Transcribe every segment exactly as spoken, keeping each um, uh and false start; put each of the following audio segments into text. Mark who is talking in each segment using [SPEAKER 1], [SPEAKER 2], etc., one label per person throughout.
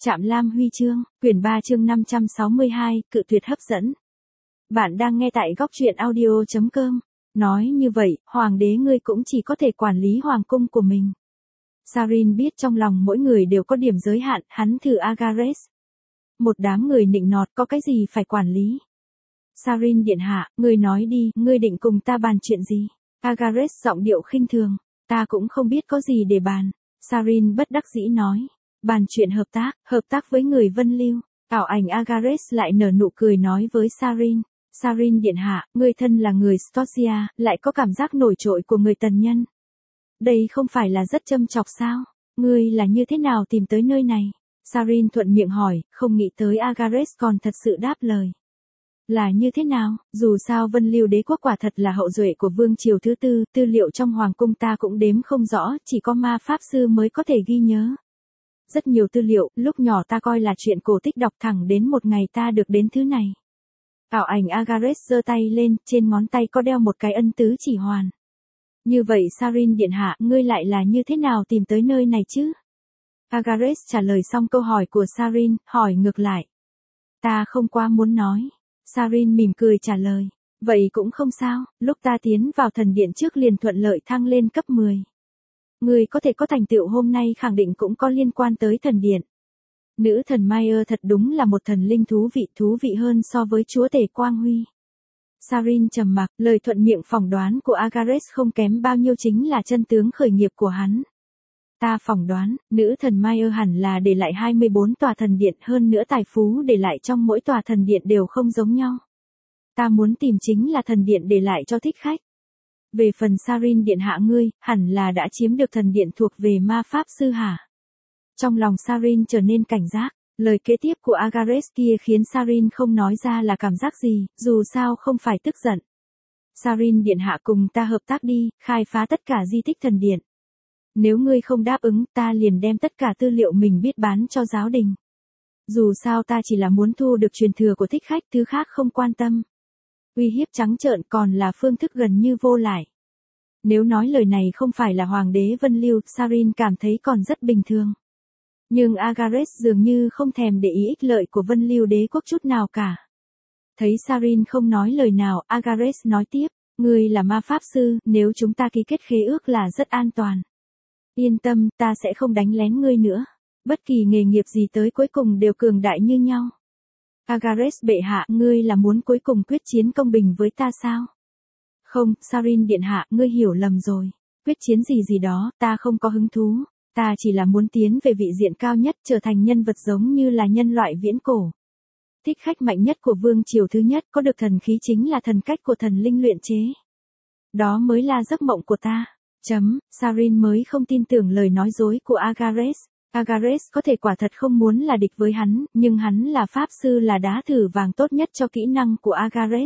[SPEAKER 1] Trạm Lam Huy chương, quyển ba chương năm trăm sáu mươi hai, cự tuyệt hấp dẫn. Bạn đang nghe tại góc truyện audio chấm com. Nói như vậy, hoàng đế ngươi cũng chỉ có thể quản lý hoàng cung của mình. Sarin biết trong lòng mỗi người đều có điểm giới hạn, hắn thử Agares. Một đám người nịnh nọt có cái gì phải quản lý. Sarin điện hạ, ngươi nói đi, ngươi định cùng ta bàn chuyện gì? Agares giọng điệu khinh thường, ta cũng không biết có gì để bàn. Sarin bất đắc dĩ nói, bàn chuyện hợp tác, hợp tác với người Vân Lưu. Ảo ảnh Agares lại nở nụ cười nói với Sarin, Sarin điện hạ, ngươi thân là người Stosia, lại có cảm giác nổi trội của người tần nhân. Đây không phải là rất châm chọc sao? Ngươi là như thế nào tìm tới nơi này? Sarin thuận miệng hỏi, không nghĩ tới Agares còn thật sự đáp lời. Là như thế nào? Dù sao Vân Lưu đế quốc quả thật là hậu duệ của vương triều thứ tư, tư liệu trong hoàng cung ta cũng đếm không rõ, chỉ có ma pháp sư mới có thể ghi nhớ. Rất nhiều tư liệu, lúc nhỏ ta coi là chuyện cổ tích đọc thẳng đến một ngày ta được đến thứ này. Ảo ảnh Agares giơ tay lên, trên ngón tay có đeo một cái ân tứ chỉ hoàn. Như vậy Sarin điện hạ, ngươi lại là như thế nào tìm tới nơi này chứ? Agares trả lời xong câu hỏi của Sarin, hỏi ngược lại. Ta không quá muốn nói. Sarin mỉm cười trả lời. Vậy cũng không sao, lúc ta tiến vào thần điện trước liền thuận lợi thăng lên cấp mười. Ngươi có thể có thành tựu hôm nay khẳng định cũng có liên quan tới thần điện. Nữ thần Mayer thật đúng là một thần linh thú vị thú vị hơn so với chúa tể Quang Huy. Sarin trầm mặc, lời thuận miệng phỏng đoán của Agares không kém bao nhiêu chính là chân tướng khởi nghiệp của hắn. Ta phỏng đoán, nữ thần Mayer hẳn là để lại hai mươi bốn tòa thần điện, hơn nữa tài phú để lại trong mỗi tòa thần điện đều không giống nhau. Ta muốn tìm chính là thần điện để lại cho thích khách. Về phần Sarin điện hạ ngươi, hẳn là đã chiếm được thần điện thuộc về ma pháp sư hả? Trong lòng Sarin trở nên cảnh giác, lời kế tiếp của Agares kia khiến Sarin không nói ra là cảm giác gì, dù sao không phải tức giận. Sarin điện hạ cùng ta hợp tác đi, khai phá tất cả di tích thần điện. Nếu ngươi không đáp ứng, ta liền đem tất cả tư liệu mình biết bán cho giáo đình. Dù sao ta chỉ là muốn thu được truyền thừa của thích khách, thứ khác không quan tâm. Uy hiếp trắng trợn còn là phương thức gần như vô lại. Nếu nói lời này không phải là hoàng đế Vân Lưu, Sarin cảm thấy còn rất bình thường. Nhưng Agares dường như không thèm để ý ích lợi của Vân Lưu đế quốc chút nào cả. Thấy Sarin không nói lời nào, Agares nói tiếp, ngươi là ma pháp sư, nếu chúng ta ký kết khế ước là rất an toàn. Yên tâm, ta sẽ không đánh lén ngươi nữa. Bất kỳ nghề nghiệp gì tới cuối cùng đều cường đại như nhau. Agares bệ hạ, ngươi là muốn cuối cùng quyết chiến công bình với ta sao? Không, Sarin điện hạ, ngươi hiểu lầm rồi. Quyết chiến gì gì đó, ta không có hứng thú. Ta chỉ là muốn tiến về vị diện cao nhất, trở thành nhân vật giống như là nhân loại viễn cổ. Thích khách mạnh nhất của vương triều thứ nhất có được thần khí chính là thần cách của thần linh luyện chế. Đó mới là giấc mộng của ta. Chấm, Sarin mới không tin tưởng lời nói dối của Agares. Agares có thể quả thật không muốn là địch với hắn, nhưng hắn là pháp sư là đá thử vàng tốt nhất cho kỹ năng của Agares.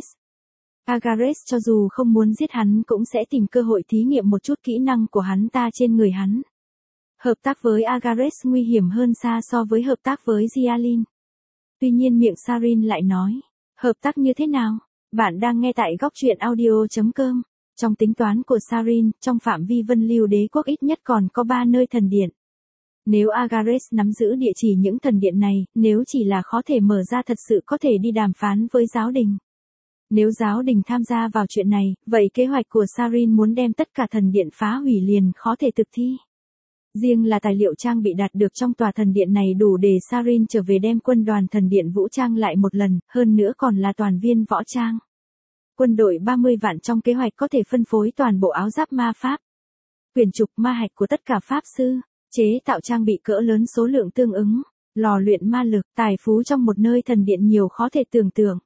[SPEAKER 1] Agares cho dù không muốn giết hắn cũng sẽ tìm cơ hội thí nghiệm một chút kỹ năng của hắn ta trên người hắn. Hợp tác với Agares nguy hiểm hơn xa so với hợp tác với Gialin. Tuy nhiên miệng Sarin lại nói, hợp tác như thế nào? Bạn đang nghe tại góc truyện audio chấm com. Trong tính toán của Sarin, trong phạm vi Vân Lưu đế quốc ít nhất còn có ba nơi thần điện. Nếu Agares nắm giữ địa chỉ những thần điện này, nếu chỉ là khó thể mở ra thật sự có thể đi đàm phán với giáo đình. Nếu giáo đình tham gia vào chuyện này, vậy kế hoạch của Sarin muốn đem tất cả thần điện phá hủy liền khó thể thực thi. Riêng là tài liệu trang bị đạt được trong tòa thần điện này đủ để Sarin trở về đem quân đoàn thần điện vũ trang lại một lần, hơn nữa còn là toàn viên võ trang. Quân đội ba mươi vạn trong kế hoạch có thể phân phối toàn bộ áo giáp ma pháp. Quyển trục ma hạch của tất cả pháp sư, chế tạo trang bị cỡ lớn số lượng tương ứng, lò luyện ma lực, tài phú trong một nơi thần điện nhiều khó thể tưởng tượng.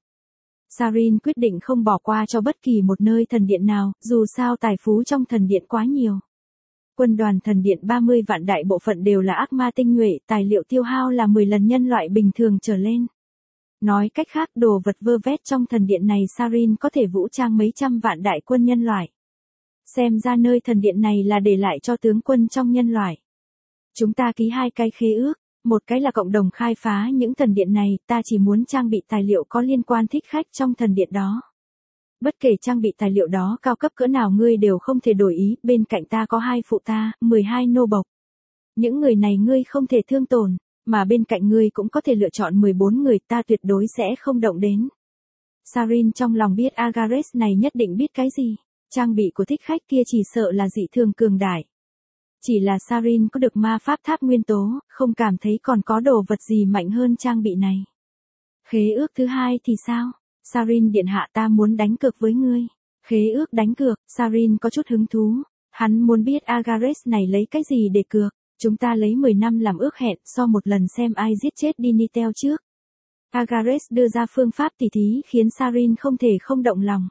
[SPEAKER 1] Sarin quyết định không bỏ qua cho bất kỳ một nơi thần điện nào, dù sao tài phú trong thần điện quá nhiều. Quân đoàn thần điện ba mươi vạn đại bộ phận đều là ác ma tinh nhuệ, tài liệu tiêu hao là mười lần nhân loại bình thường trở lên. Nói cách khác, đồ vật vơ vét trong thần điện này Sarin có thể vũ trang mấy trăm vạn đại quân nhân loại. Xem ra nơi thần điện này là để lại cho tướng quân trong nhân loại. Chúng ta ký hai cái khế ước, một cái là cộng đồng khai phá những thần điện này, ta chỉ muốn trang bị tài liệu có liên quan thích khách trong thần điện đó. Bất kể trang bị tài liệu đó cao cấp cỡ nào ngươi đều không thể đổi ý, bên cạnh ta có hai phụ ta, mười hai nô bộc. Những người này ngươi không thể thương tổn, mà bên cạnh ngươi cũng có thể lựa chọn mười bốn người, ta tuyệt đối sẽ không động đến. Sarin trong lòng biết Agares này nhất định biết cái gì. Trang bị của thích khách kia chỉ sợ là dị thường cường đại. Chỉ là Sarin có được ma pháp tháp nguyên tố, không cảm thấy còn có đồ vật gì mạnh hơn trang bị này. Khế ước thứ hai thì sao? Sarin điện hạ, ta muốn đánh cược với ngươi. Khế ước đánh cược, Sarin có chút hứng thú. Hắn muốn biết Agares này lấy cái gì để cược. Chúng ta lấy mười năm làm ước hẹn, so một lần xem ai giết chết Dinitel trước. Agares đưa ra phương pháp tỉ thí khiến Sarin không thể không động lòng.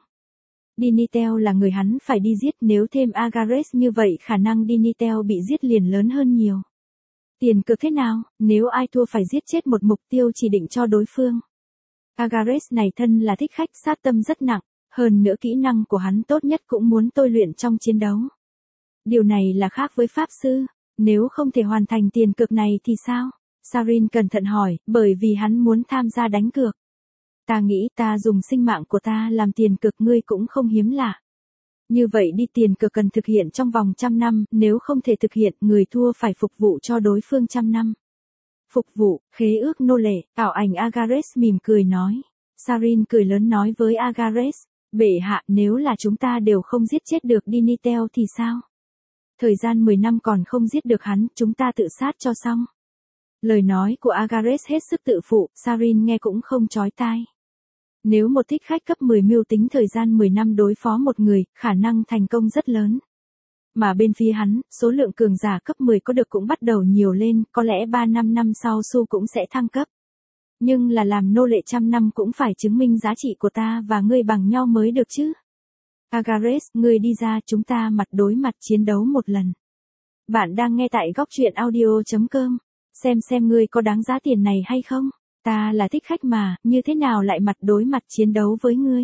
[SPEAKER 1] Dinitel là người hắn phải đi giết, nếu thêm Agares như vậy khả năng Dinitel bị giết liền lớn hơn nhiều. Tiền cược thế nào, nếu ai thua phải giết chết một mục tiêu chỉ định cho đối phương. Agares này thân là thích khách sát tâm rất nặng, hơn nữa kỹ năng của hắn tốt nhất cũng muốn tôi luyện trong chiến đấu. Điều này là khác với pháp sư, nếu không thể hoàn thành tiền cược này thì sao? Sarin cẩn thận hỏi, bởi vì hắn muốn tham gia đánh cược. Ta nghĩ ta dùng sinh mạng của ta làm tiền cược, ngươi cũng không hiếm lạ. Như vậy đi, tiền cược cần thực hiện trong vòng trăm năm, nếu không thể thực hiện, người thua phải phục vụ cho đối phương trăm năm. Phục vụ, khế ước nô lệ, ảo ảnh Agares mỉm cười nói. Sarin cười lớn nói với Agares, bệ hạ, nếu là chúng ta đều không giết chết được Dinitel thì sao? Thời gian mười năm còn không giết được hắn, chúng ta tự sát cho xong. Lời nói của Agares hết sức tự phụ, Sarin nghe cũng không chói tai. Nếu một thích khách cấp mười mưu tính thời gian mười năm đối phó một người, khả năng thành công rất lớn. Mà bên phía hắn, số lượng cường giả cấp mười có được cũng bắt đầu nhiều lên, có lẽ ba năm năm sau Su cũng sẽ thăng cấp. Nhưng là làm nô lệ trăm năm cũng phải chứng minh giá trị của ta và ngươi bằng nhau mới được chứ. Agares, ngươi đi ra, chúng ta mặt đối mặt chiến đấu một lần. Bạn đang nghe tại góc truyện audio chấm com. Xem xem ngươi có đáng giá tiền này hay không? Ta là thích khách mà, như thế nào lại mặt đối mặt chiến đấu với ngươi?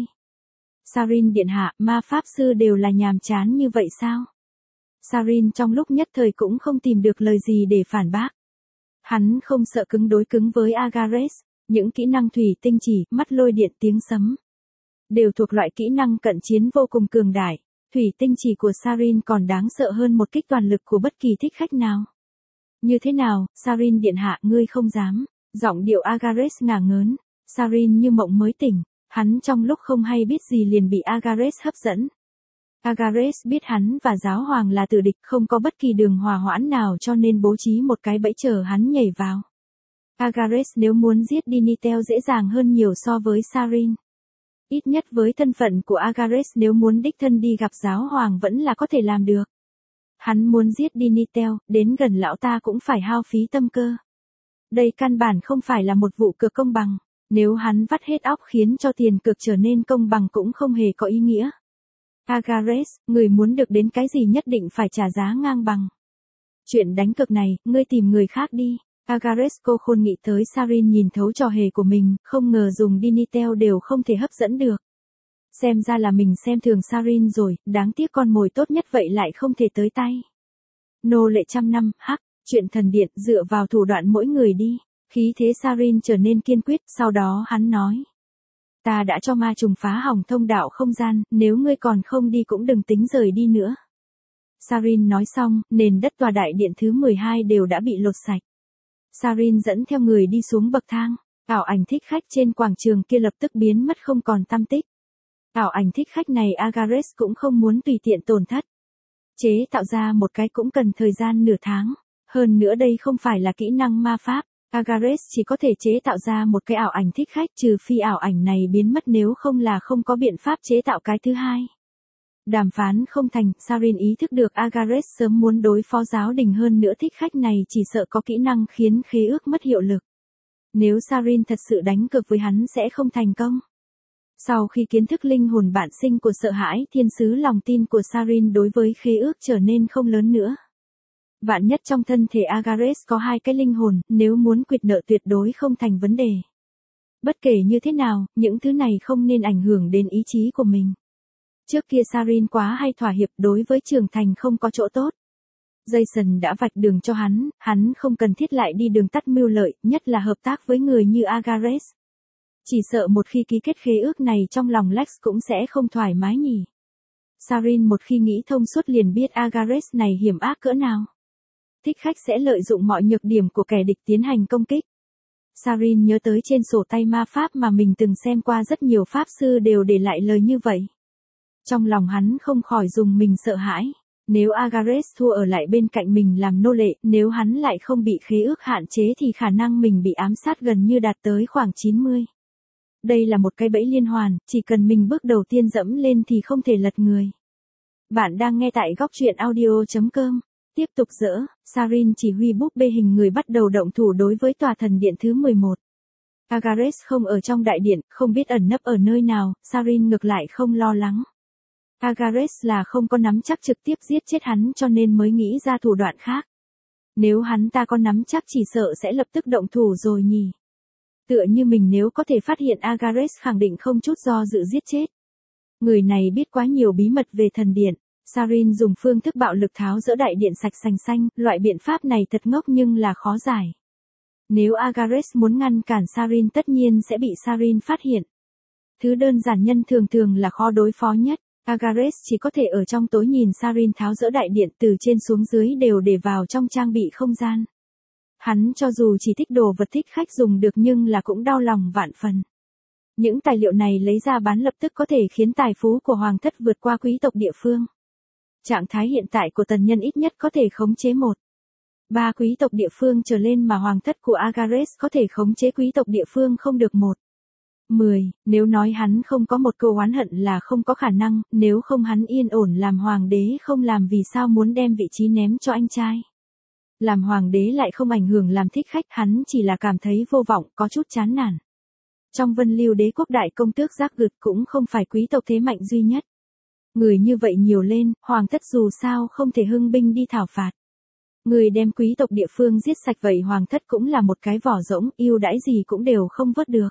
[SPEAKER 1] Sarin điện hạ, ma pháp sư đều là nhàm chán như vậy sao? Sarin trong lúc nhất thời cũng không tìm được lời gì để phản bác. Hắn không sợ cứng đối cứng với Agares, những kỹ năng thủy tinh chỉ, mắt lôi điện, tiếng sấm. Đều thuộc loại kỹ năng cận chiến vô cùng cường đại. Thủy tinh chỉ của Sarin còn đáng sợ hơn một kích toàn lực của bất kỳ thích khách nào. Như thế nào, Sarin điện hạ, ngươi không dám. Giọng điệu Agares ngả ngớn. Sarin như mộng mới tỉnh, hắn trong lúc không hay biết gì liền bị Agares hấp dẫn. Agares biết hắn và giáo hoàng là tử địch, không có bất kỳ đường hòa hoãn nào cho nên bố trí một cái bẫy chờ hắn nhảy vào. Agares nếu muốn giết Dinitel dễ dàng hơn nhiều so với Sarin. Ít nhất với thân phận của Agares, nếu muốn đích thân đi gặp giáo hoàng vẫn là có thể làm được. Hắn muốn giết Dinitel, đến gần lão ta cũng phải hao phí tâm cơ. Đây căn bản không phải là một vụ cược công bằng, nếu hắn vắt hết óc khiến cho tiền cược trở nên công bằng cũng không hề có ý nghĩa. Agares, người muốn được đến cái gì nhất định phải trả giá ngang bằng. Chuyện đánh cược này, ngươi tìm người khác đi. Agares cô khôn nghĩ tới Sarin nhìn thấu trò hề của mình, không ngờ dùng Dinitel đều không thể hấp dẫn được. Xem ra là mình xem thường Sarin rồi, đáng tiếc con mồi tốt nhất vậy lại không thể tới tay. Nô lệ trăm năm, hắc, chuyện thần điện, dựa vào thủ đoạn mỗi người đi. Khí thế Sarin trở nên kiên quyết, sau đó hắn nói. Ta đã cho ma trùng phá hỏng thông đạo không gian, nếu ngươi còn không đi cũng đừng tính rời đi nữa. Sarin nói xong, nền đất tòa đại điện thứ mười hai đều đã bị lột sạch. Sarin dẫn theo người đi xuống bậc thang, ảo ảnh thích khách trên quảng trường kia lập tức biến mất không còn tăm tích. Ảo ảnh thích khách này Agares cũng không muốn tùy tiện tổn thất. Chế tạo ra một cái cũng cần thời gian nửa tháng, hơn nữa đây không phải là kỹ năng ma pháp. Agares chỉ có thể chế tạo ra một cái ảo ảnh thích khách, trừ phi ảo ảnh này biến mất, nếu không là không có biện pháp chế tạo cái thứ hai. Đàm phán không thành, Sarin ý thức được Agares sớm muốn đối phó giáo đình, hơn nữa thích khách này chỉ sợ có kỹ năng khiến khế ước mất hiệu lực. Nếu Sarin thật sự đánh cược với hắn sẽ không thành công. Sau khi kiến thức linh hồn bản sinh của sợ hãi thiên sứ, lòng tin của Sarin đối với khế ước trở nên không lớn nữa. Vạn nhất trong thân thể Agares có hai cái linh hồn, nếu muốn quyệt nợ tuyệt đối không thành vấn đề. Bất kể như thế nào, những thứ này không nên ảnh hưởng đến ý chí của mình. Trước kia Sarin quá hay thỏa hiệp, đối với trưởng thành không có chỗ tốt. Jason đã vạch đường cho hắn, hắn không cần thiết lại đi đường tắt mưu lợi, nhất là hợp tác với người như Agares. Chỉ sợ một khi ký kết khế ước này trong lòng Lex cũng sẽ không thoải mái nhỉ. Sarin một khi nghĩ thông suốt liền biết Agares này hiểm ác cỡ nào. thích khách sẽ lợi dụng mọi nhược điểm của kẻ địch tiến hành công kích. Sarin nhớ tới trên sổ tay ma pháp mà mình từng xem qua rất nhiều pháp sư đều để lại lời như vậy. Trong lòng hắn không khỏi dùng mình sợ hãi. Nếu Agares thua ở lại bên cạnh mình làm nô lệ, nếu hắn lại không bị khế ước hạn chế thì khả năng mình bị ám sát gần như đạt tới khoảng chín mươi. Đây là một cái bẫy liên hoàn, chỉ cần mình bước đầu tiên dẫm lên thì không thể lật người. Bạn đang nghe tại góc truyện audio chấm com. Tiếp tục dỡ, Sarin chỉ huy búp bê hình người bắt đầu động thủ đối với tòa thần điện thứ mười một. Agares không ở trong đại điện, không biết ẩn nấp ở nơi nào, Sarin ngược lại không lo lắng. Agares là không có nắm chắc trực tiếp giết chết hắn cho nên mới nghĩ ra thủ đoạn khác. Nếu hắn ta có nắm chắc chỉ sợ sẽ lập tức động thủ rồi nhỉ. Tựa như mình nếu có thể phát hiện Agares khẳng định không chút do dự giết chết. Người này biết quá nhiều bí mật về thần điện. Sarin dùng phương thức bạo lực tháo dỡ đại điện sạch sành xanh, loại biện pháp này thật ngốc nhưng là khó giải. Nếu Agares muốn ngăn cản Sarin tất nhiên sẽ bị Sarin phát hiện. Thứ đơn giản nhân thường thường là khó đối phó nhất. Agares chỉ có thể ở trong tối nhìn Sarin tháo dỡ đại điện từ trên xuống dưới đều để vào trong trang bị không gian. Hắn cho dù chỉ thích đồ vật thích khách dùng được nhưng là cũng đau lòng vạn phần. Những tài liệu này lấy ra bán lập tức có thể khiến tài phú của hoàng thất vượt qua quý tộc địa phương. Trạng thái hiện tại của tần nhân ít nhất có thể khống chế một. Ba quý tộc địa phương trở lên mà hoàng thất của Agares có thể khống chế quý tộc địa phương không được một. mười. Nếu nói hắn không có một câu oán hận là không có khả năng, nếu không hắn yên ổn làm hoàng đế không làm vì sao muốn đem vị trí ném cho anh trai. Làm hoàng đế lại không ảnh hưởng làm thích khách, hắn chỉ là cảm thấy vô vọng, có chút chán nản. Trong Vân Lưu đế quốc đại công tước Giác Gực cũng không phải quý tộc thế mạnh duy nhất. Người như vậy nhiều lên, hoàng thất dù sao không thể hưng binh đi thảo phạt. Người đem quý tộc địa phương giết sạch vậy hoàng thất cũng là một cái vỏ rỗng, ưu đãi gì cũng đều không vớt được.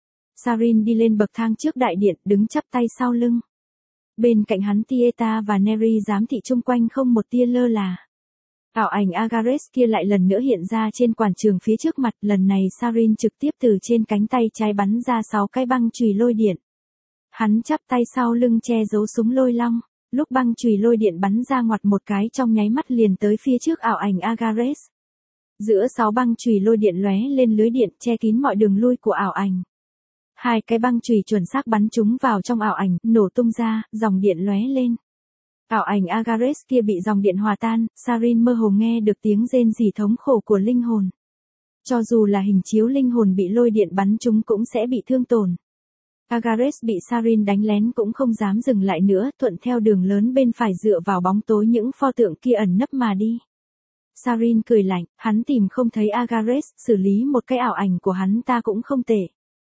[SPEAKER 1] Sarin đi lên bậc thang trước đại điện, đứng chắp tay sau lưng. Bên cạnh hắn Tieta và Neri giám thị chung quanh không một tia lơ là. Ảo ảnh Agares kia lại lần nữa hiện ra trên quảng trường phía trước mặt, lần này Sarin trực tiếp từ trên cánh tay trái bắn ra sáu cái băng chùy lôi điện. Hắn chắp tay sau lưng che giấu súng lôi long, lúc băng chùy lôi điện bắn ra ngoặt một cái trong nháy mắt liền tới phía trước ảo ảnh Agares. Giữa sáu băng chùy lôi điện lóe lên lưới điện che kín mọi đường lui của ảo ảnh. Hai cái băng chùy chuẩn xác bắn chúng vào trong ảo ảnh, nổ tung ra, dòng điện lóe lên. Ảo ảnh Agares kia bị dòng điện hòa tan, Sarin mơ hồ nghe được tiếng rên rỉ thống khổ của linh hồn. Cho dù là hình chiếu linh hồn bị lôi điện bắn chúng cũng sẽ bị thương tổn. Agares bị Sarin đánh lén cũng không dám dừng lại nữa, thuận theo đường lớn bên phải dựa vào bóng tối những pho tượng kia ẩn nấp mà đi. Sarin cười lạnh, hắn tìm không thấy Agares, xử lý một cái ảo ảnh của hắn ta cũng không tệ.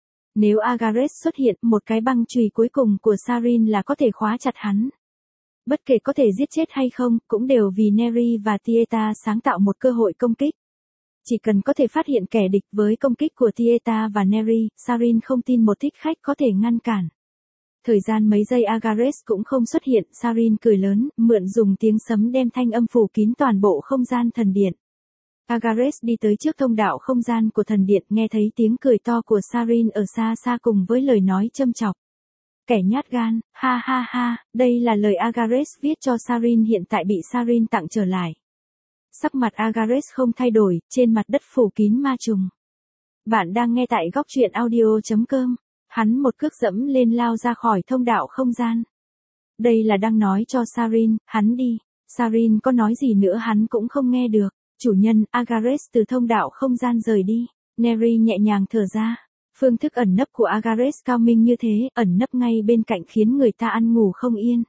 [SPEAKER 1] Nếu Agares xuất hiện, một cái băng chùy cuối cùng của Sarin là có thể khóa chặt hắn. Bất kể có thể giết chết hay không, cũng đều vì Neri và Tieta sáng tạo một cơ hội công kích. Chỉ cần có thể phát hiện kẻ địch với công kích của Tieta và Neri, Sarin không tin một thích khách có thể ngăn cản. Thời gian mấy giây Agares cũng không xuất hiện, Sarin cười lớn, mượn dùng tiếng sấm đem thanh âm phủ kín toàn bộ không gian thần điện. Agares đi tới trước thông đạo không gian của thần điện, nghe thấy tiếng cười to của Sarin ở xa xa cùng với lời nói châm chọc. Kẻ nhát gan, ha ha ha, đây là lời Agares viết cho Sarin hiện tại bị Sarin tặng trở lại. Sắc mặt Agares không thay đổi, trên mặt đất phủ kín ma trùng. Bạn đang nghe tại góc truyện audio chấm com. Hắn một cước dẫm lên lao ra khỏi thông đạo không gian. Đây là đang nói cho Sarin, hắn đi. Sarin có nói gì nữa hắn cũng không nghe được. Chủ nhân, Agares từ thông đạo không gian rời đi. Neri nhẹ nhàng thở ra. Phương thức ẩn nấp của Agares cao minh như thế, ẩn nấp ngay bên cạnh khiến người ta ăn ngủ không yên.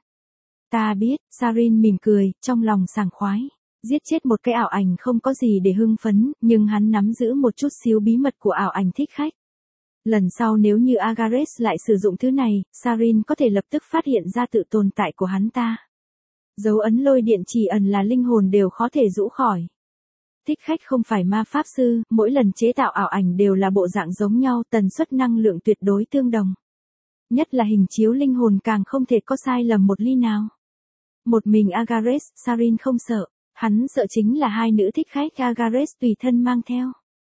[SPEAKER 1] Ta biết, Sarin mỉm cười, trong lòng sảng khoái. Giết chết một cái ảo ảnh không có gì để hưng phấn, nhưng hắn nắm giữ một chút xíu bí mật của ảo ảnh thích khách. Lần sau nếu như Agares lại sử dụng thứ này, Sarin có thể lập tức phát hiện ra tự tồn tại của hắn ta. Dấu ấn lôi điện chỉ ẩn là linh hồn đều khó thể rũ khỏi. Thích khách không phải ma pháp sư, mỗi lần chế tạo ảo ảnh đều là bộ dạng giống nhau, tần suất năng lượng tuyệt đối tương đồng. Nhất là hình chiếu linh hồn càng không thể có sai lầm một ly nào. Một mình Agares, Sarin không sợ, hắn sợ chính là hai nữ thích khách Agares tùy thân mang theo.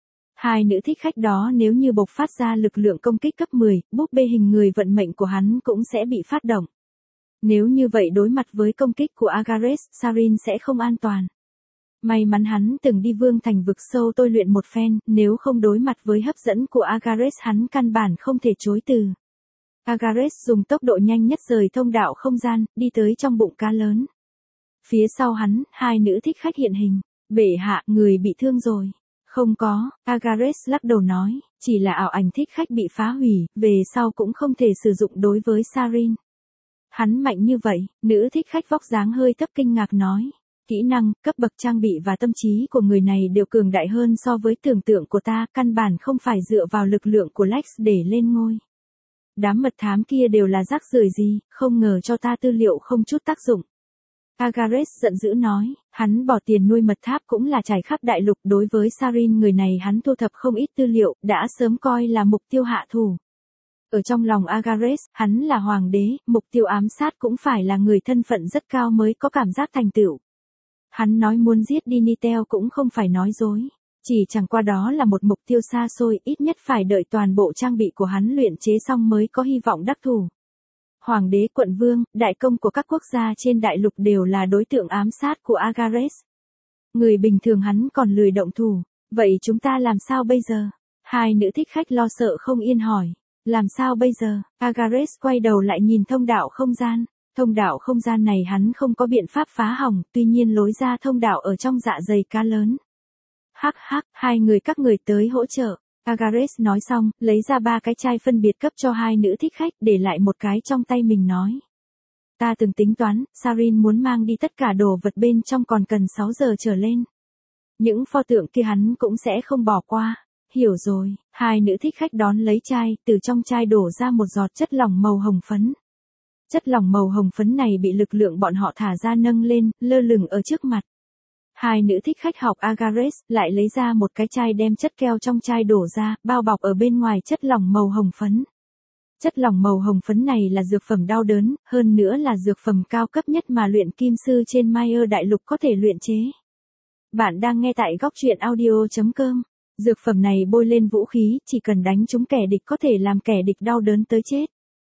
[SPEAKER 1] Hai nữ thích khách đó nếu như bộc phát ra lực lượng công kích cấp mười, búp bê hình người vận mệnh của hắn cũng sẽ bị phát động. Nếu như vậy đối mặt với công kích của Agares, Sarin sẽ không an toàn. May mắn hắn từng đi vương thành vực sâu tôi luyện một phen, nếu không đối mặt với hấp dẫn của Agares hắn căn bản không thể chối từ. Agares dùng tốc độ nhanh nhất rời thông đạo không gian, đi tới trong bụng cá lớn. Phía sau hắn, hai nữ thích khách hiện hình. Bệ hạ, người bị thương rồi. Không có, Agares lắc đầu nói, chỉ là ảo ảnh thích khách bị phá hủy, về sau cũng không thể sử dụng đối với Sarin. Hắn mạnh như vậy, nữ thích khách vóc dáng hơi thấp kinh ngạc nói. Kỹ năng, cấp bậc trang bị và tâm trí của người này đều cường đại hơn so với tưởng tượng của ta, căn bản không phải dựa vào lực lượng của Lex để lên ngôi. Đám mật thám kia đều là rác rưởi gì, không ngờ cho ta tư liệu không chút tác dụng. Agares giận dữ nói, hắn bỏ tiền nuôi mật tháp cũng là trải khắp đại lục, đối với Sarin người này hắn thu thập không ít tư liệu, đã sớm coi là mục tiêu hạ thủ. Ở trong lòng Agares, hắn là hoàng đế, mục tiêu ám sát cũng phải là người thân phận rất cao mới có cảm giác thành tựu. Hắn nói muốn giết đi Nitel cũng không phải nói dối. Chỉ chẳng qua đó là một mục tiêu xa xôi, ít nhất phải đợi toàn bộ trang bị của hắn luyện chế xong mới có hy vọng đắc thủ. Hoàng đế, quận vương, đại công của các quốc gia trên đại lục đều là đối tượng ám sát của Agares. Người bình thường hắn còn lười động thủ, vậy chúng ta làm sao bây giờ? Hai nữ thích khách lo sợ không yên hỏi, làm sao bây giờ? Agares quay đầu lại nhìn thông đạo không gian. Thông đạo không gian này hắn không có biện pháp phá hỏng, tuy nhiên lối ra thông đạo ở trong dạ dày cá lớn. Hắc hắc, hai người các người tới hỗ trợ. Agares nói xong, lấy ra ba cái chai phân biệt cấp cho hai nữ thích khách, để lại một cái trong tay mình nói. Ta từng tính toán, Sarin muốn mang đi tất cả đồ vật bên trong còn cần sáu giờ trở lên. Những pho tượng kia hắn cũng sẽ không bỏ qua. Hiểu rồi, hai nữ thích khách đón lấy chai, từ trong chai đổ ra một giọt chất lỏng màu hồng phấn. Chất lỏng màu hồng phấn này bị lực lượng bọn họ thả ra nâng lên, lơ lửng ở trước mặt. Hai nữ thích khách học Agares lại lấy ra một cái chai đem chất keo trong chai đổ ra, bao bọc ở bên ngoài chất lỏng màu hồng phấn. Chất lỏng màu hồng phấn này là dược phẩm đau đớn, hơn nữa là dược phẩm cao cấp nhất mà luyện kim sư trên Mayer đại lục có thể luyện chế. Bạn đang nghe tại góc truyện audio chấm com. Dược phẩm này bôi lên vũ khí, chỉ cần đánh trúng kẻ địch có thể làm kẻ địch đau đớn tới chết.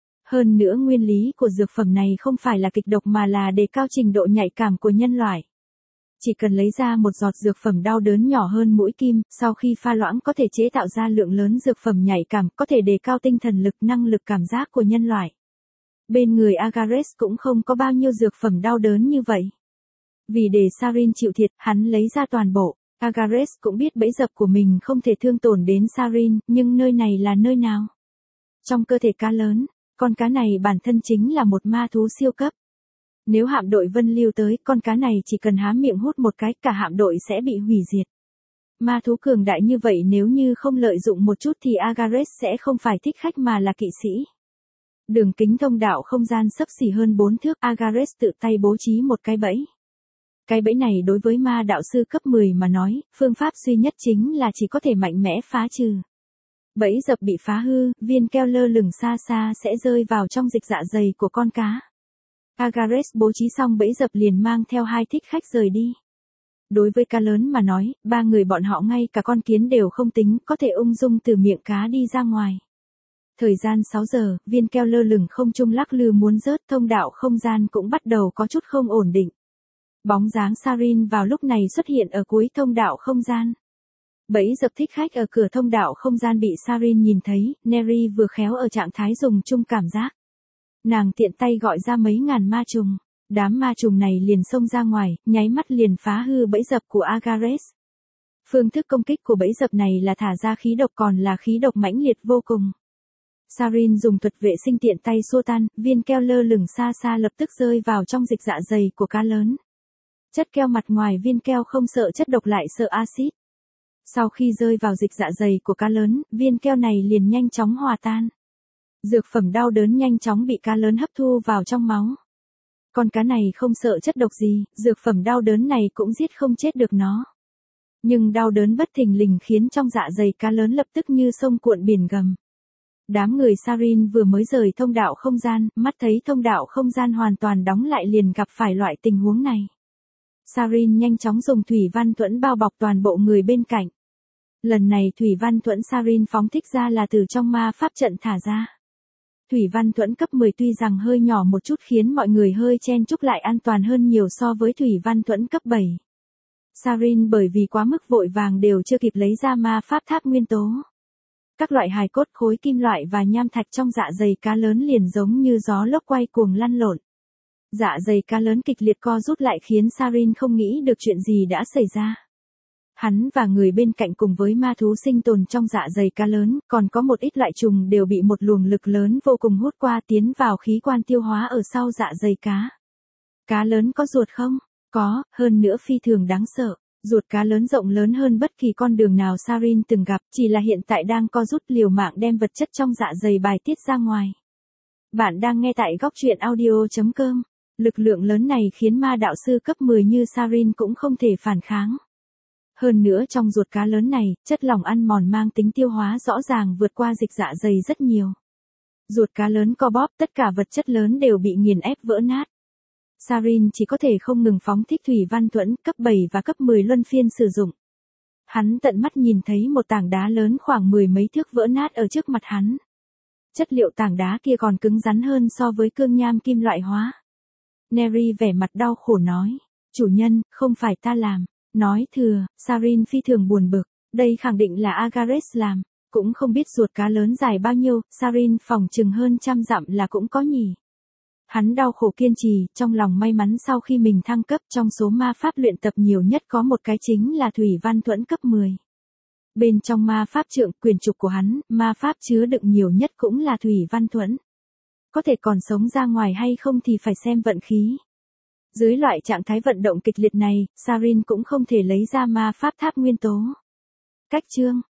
[SPEAKER 1] Hơn nữa nguyên lý của dược phẩm này không phải là kịch độc mà là đề cao trình độ nhạy cảm của nhân loại. Chỉ cần lấy ra một giọt dược phẩm đau đớn nhỏ hơn mũi kim, sau khi pha loãng có thể chế tạo ra lượng lớn dược phẩm nhạy cảm, có thể đề cao tinh thần lực, năng lực cảm giác của nhân loại. Bên người Agares cũng không có bao nhiêu dược phẩm đau đớn như vậy. Vì để Sarin chịu thiệt, hắn lấy ra toàn bộ. Agares cũng biết bẫy dập của mình không thể thương tổn đến Sarin, nhưng nơi này là nơi nào? Trong cơ thể cá lớn, con cá này bản thân chính là một ma thú siêu cấp. Nếu hạm đội Vân Lưu tới, con cá này chỉ cần há miệng hút một cái, cả hạm đội sẽ bị hủy diệt. Ma thú cường đại như vậy nếu như không lợi dụng một chút thì Agares sẽ không phải thích khách mà là kỵ sĩ. Đường kính thông đạo không gian xấp xỉ hơn bốn thước, Agares tự tay bố trí một cái bẫy. Cái bẫy này đối với ma đạo sư cấp mười mà nói, phương pháp duy nhất chính là chỉ có thể mạnh mẽ phá trừ. Bẫy dập bị phá hư, viên keo lơ lửng xa xa sẽ rơi vào trong dịch dạ dày của con cá. Agares bố trí xong bẫy dập liền mang theo hai thích khách rời đi. Đối với cá lớn mà nói, ba người bọn họ ngay cả con kiến đều không tính, có thể ung dung từ miệng cá đi ra ngoài. Thời gian sáu giờ, viên keo lơ lửng không trung lắc lư muốn rớt, thông đạo không gian cũng bắt đầu có chút không ổn định. Bóng dáng Sarin vào lúc này xuất hiện ở cuối thông đạo không gian. Bẫy dập thích khách ở cửa thông đạo không gian bị Sarin nhìn thấy, Neri vừa khéo ở trạng thái dùng chung cảm giác. Nàng tiện tay gọi ra mấy ngàn ma trùng. Đám ma trùng này liền xông ra ngoài, nháy mắt liền phá hư bẫy dập của Agares. Phương thức công kích của bẫy dập này là thả ra khí độc, còn là khí độc mãnh liệt vô cùng. Sarin dùng thuật vệ sinh tiện tay xua tan, viên keo lơ lửng xa xa lập tức rơi vào trong dịch dạ dày của cá lớn. Chất keo mặt ngoài viên keo không sợ chất độc lại sợ axit. Sau khi rơi vào dịch dạ dày của cá lớn, viên keo này liền nhanh chóng hòa tan. Dược phẩm đau đớn nhanh chóng bị cá lớn hấp thu vào trong máu. Con cá này không sợ chất độc gì, dược phẩm đau đớn này cũng giết không chết được nó. Nhưng đau đớn bất thình lình khiến trong dạ dày cá lớn lập tức như sông cuộn biển gầm. Đám người Sarin vừa mới rời thông đạo không gian, mắt thấy thông đạo không gian hoàn toàn đóng lại liền gặp phải loại tình huống này. Sarin nhanh chóng dùng thủy văn thuẫn bao bọc toàn bộ người bên cạnh. Lần này thủy văn thuẫn Sarin phóng thích ra là từ trong ma pháp trận thả ra. Thủy văn thuẫn cấp mười tuy rằng hơi nhỏ một chút khiến mọi người hơi chen chúc lại an toàn hơn nhiều so với thủy văn thuẫn cấp bảy. Sarin bởi vì quá mức vội vàng đều chưa kịp lấy ra ma pháp tháp nguyên tố. Các loại hài cốt khối kim loại và nham thạch trong dạ dày cá lớn liền giống như gió lốc quay cuồng lăn lộn. Dạ dày cá lớn kịch liệt co rút lại khiến Sarin không nghĩ được chuyện gì đã xảy ra. Hắn và người bên cạnh cùng với ma thú sinh tồn trong dạ dày cá lớn, còn có một ít loại trùng đều bị một luồng lực lớn vô cùng hút qua tiến vào khí quan tiêu hóa ở sau dạ dày cá. Cá lớn có ruột không? Có, hơn nữa phi thường đáng sợ. Ruột cá lớn rộng lớn hơn bất kỳ con đường nào Sarin từng gặp, chỉ là hiện tại đang co rút liều mạng đem vật chất trong dạ dày bài tiết ra ngoài. Bạn đang nghe tại góc truyện audio chấm com. Lực lượng lớn này khiến ma đạo sư cấp mười như Sarin cũng không thể phản kháng. Hơn nữa trong ruột cá lớn này, chất lỏng ăn mòn mang tính tiêu hóa rõ ràng vượt qua dịch dạ dày rất nhiều. Ruột cá lớn co bóp, tất cả vật chất lớn đều bị nghiền ép vỡ nát. Sarin chỉ có thể không ngừng phóng thích thủy văn thuẫn cấp bảy và cấp mười luân phiên sử dụng. Hắn tận mắt nhìn thấy một tảng đá lớn khoảng mười mấy thước vỡ nát ở trước mặt hắn. Chất liệu tảng đá kia còn cứng rắn hơn so với cương nham kim loại hóa. Neri vẻ mặt đau khổ nói, chủ nhân, không phải ta làm. Nói thừa, Sarin phi thường buồn bực, đây khẳng định là Agares làm, cũng không biết ruột cá lớn dài bao nhiêu, Sarin phòng chừng hơn trăm dặm là cũng có nhỉ. Hắn đau khổ kiên trì, trong lòng may mắn sau khi mình thăng cấp trong số ma pháp luyện tập nhiều nhất có một cái chính là thủy văn thuẫn cấp mười. Bên trong ma pháp trượng quyền trục của hắn, ma pháp chứa đựng nhiều nhất cũng là thủy văn thuẫn. Có thể còn sống ra ngoài hay không thì phải xem vận khí. Dưới loại trạng thái vận động kịch liệt này, Sarin cũng không thể lấy ra ma pháp tháp nguyên tố. Cách chương